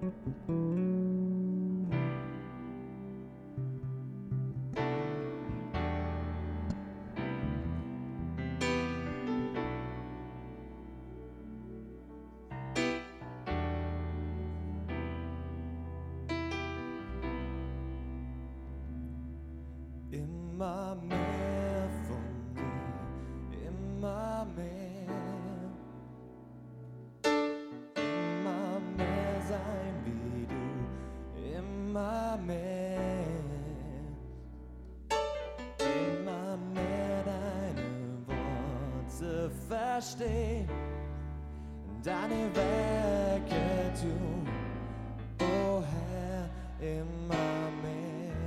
Immer mehr von dir, immer mehr. Immer mehr sein wie du, immer mehr. Immer mehr deine Worte verstehen, deine Werke tun, o Herr, immer mehr.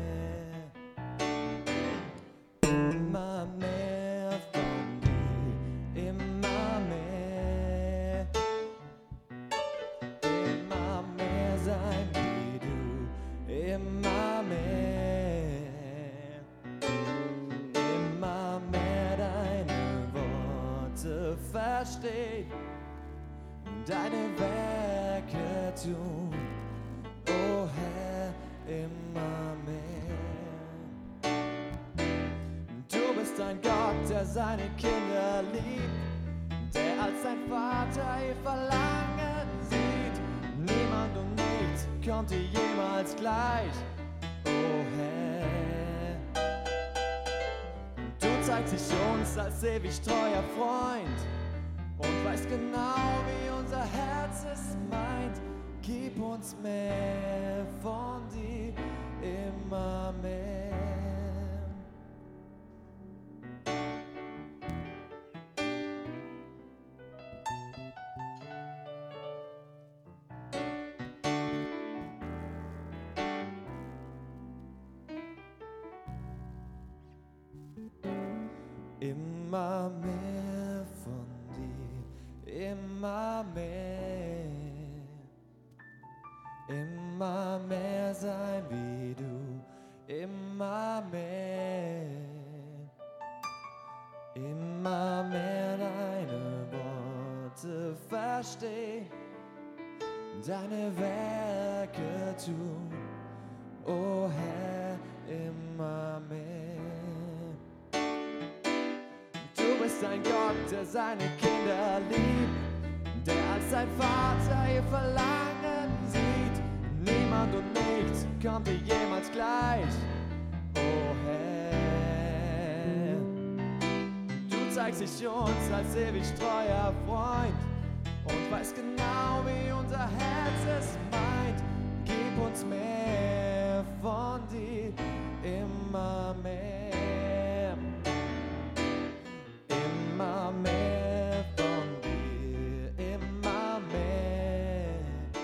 Immer mehr von dir, immer mehr. Immer mehr sein wie du, immer mehr. Immer mehr deine Worte verstehen, deine Werke tun, o Herr, immer mehr. Du bist ein Gott, der seine Kinder liebt, der als sein Vater ihr Verlangen sieht. Niemand und nichts kommt dir jemals gleich, o Herr. Du zeigst dich uns als ewig treuer Freund und weißt genau, wie unser Herz es meint. Gib uns mehr von dir, immer mehr. Immer mehr von dir, immer mehr. Immer mehr sein wie du, immer mehr. Immer mehr deine Worte verstehen, deine Werke tun, o Herr, immer mehr. Du bist ein Gott, der seine Kinder liebt, der als sein Vater ihr Verlangen sieht. Niemand und nichts kommt dir jemals gleich, o Herr. Du zeigst dich uns als ewig treuer Freund und weißt genau, wie unser Herz es meint. Gib uns mehr von dir, immer mehr. Immer mehr von dir, immer mehr.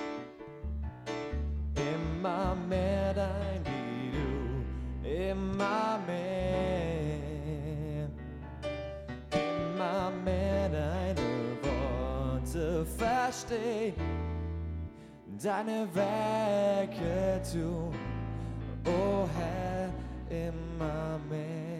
Immer mehr dein wie du, immer mehr. Immer mehr deine Worte verstehen, deine Werke tun, o Herr, immer mehr.